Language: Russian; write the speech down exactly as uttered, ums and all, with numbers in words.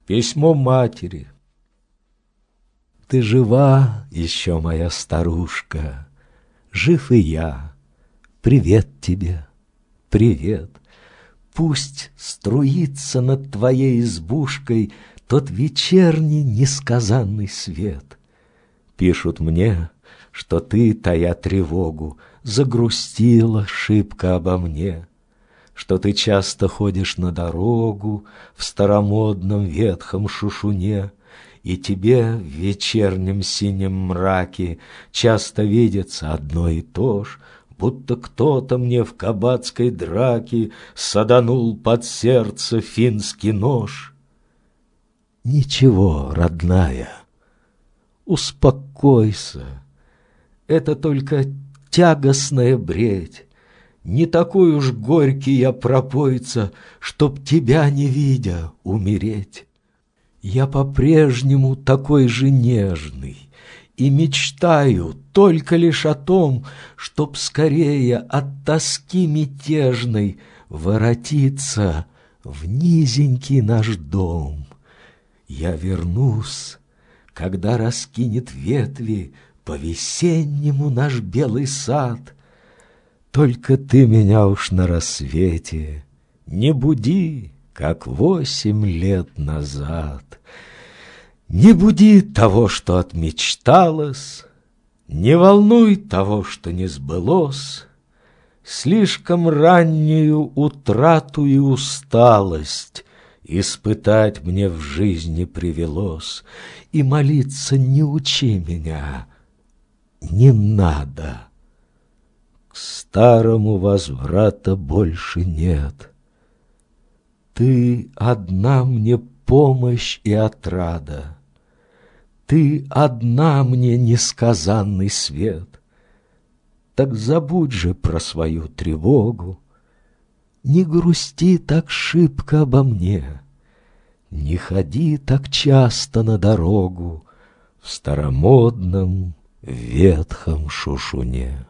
Письмо матери. Ты жива еще, моя старушка, жив и я. Привет тебе, привет. Пусть струится над твоей избушкой тот вечерний несказанный свет. Пишут мне, что ты, тая тревогу, загрустила шибко обо мне, что ты часто ходишь на дорогу в старомодном ветхом шушуне, и тебе в вечернем синем мраке часто видится одно и то ж, будто кто-то мне в кабацкой драке саданул под сердце финский нож. Ничего, родная, успокойся, это только тягостная бредь. Не такой уж горький я пропойца, чтоб тебя не видя умереть. Я по-прежнему такой же нежный и мечтаю только лишь о том, чтоб скорее от тоски мятежной воротиться в низенький наш дом. Я вернусь, когда раскинет ветви по-весеннему наш белый сад. Только ты меня уж на рассвете не буди, как восемь лет назад. Не буди того, что отмечталось, не волнуй того, что не сбылось. Слишком раннюю утрату и усталость испытать мне в жизни привелось, и молиться не учи меня, не надо. К старому возврата больше нет. Ты одна мне помощь и отрада, ты одна мне несказанный свет. Так забудь же про свою тревогу, не грусти так шибко обо мне, не ходи так часто на дорогу в старомодном ветхом шушуне.